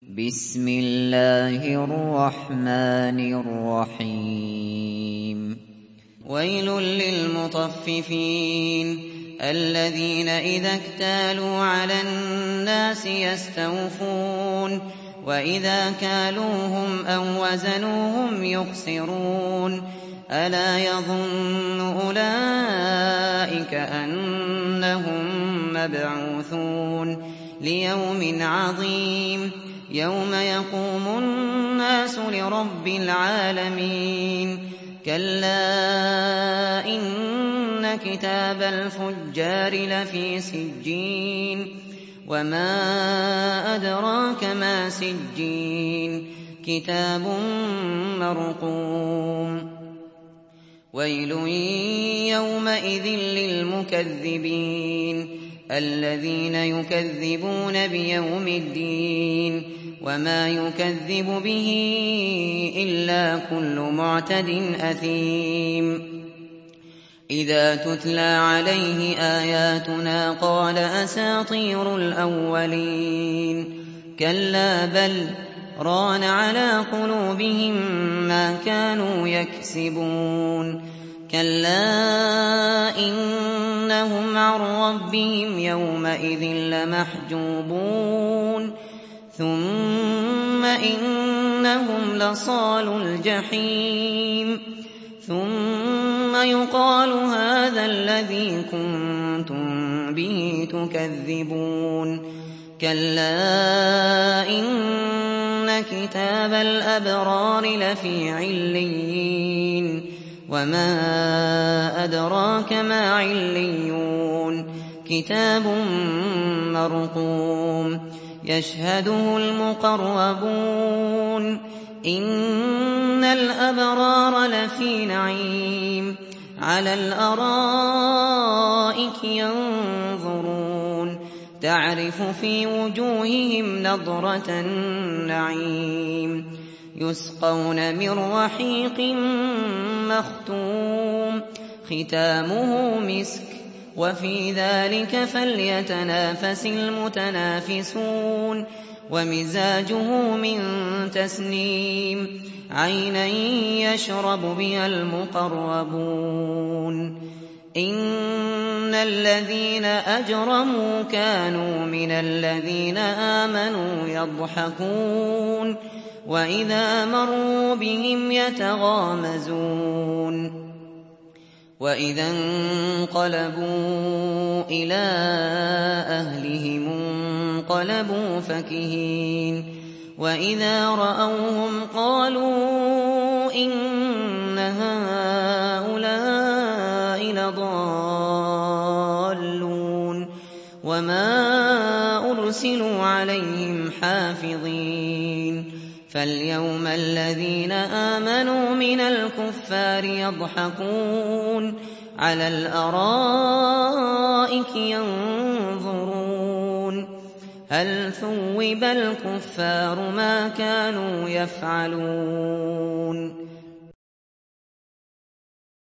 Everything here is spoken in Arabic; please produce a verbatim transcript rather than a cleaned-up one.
بسم الله الرحمن الرحيم ويل للمطففين الذين إذا اكتالوا على الناس يستوفون وإذا كالوهم أو وزنوهم يخسرون ألا يظن أولئك أنهم مبعوثون ليوم عظيم يوم يقوم الناس لرب العالمين كلا إن كتاب الفجار لفي سجين وما أدراك ما سجين كتاب مرقوم ويل يومئذ للمكذبين الذين يكذبون بيوم الدين وما يكذب به إلا كل معتد أثيم إذا تتلى عليه آياتنا قال أساطير الأولين كلا بل ران على قلوبهم ما كانوا يكسبون كلا إنهم عن ربهم يومئذ لمحجوبون ثم إنهم لصالو الجحيم ثم يقال هذا الذي كنتم به تكذبون كلا إن كتاب الأبرار لفي عليين وما أدراك ما عليون كتاب مرقوم يشهده المقربون إن الأبرار لفي نعيم على الأرائك ينظرون تعرف في وجوههم نضرة النعيم يسقون من رحيق مختوم ختامه مسك وفي ذلك فليتنافس المتنافسون ومزاجه من تسنيم عينا يشرب بها المقربون إن الذين أجرموا كانوا من الذين آمنوا يضحكون وإذا مروا بهم يتغامزون وإذا انقلبوا إلى أهلهم انقلبوا فكهين وإذا رأوهم قالوا إن هؤلاء لضالون وما أرسلوا عليهم حافظين فاليوم الذين آمنوا من الكفار يضحكون على الأرائك ينظرون هل ثوب الكفار ما كانوا يفعلون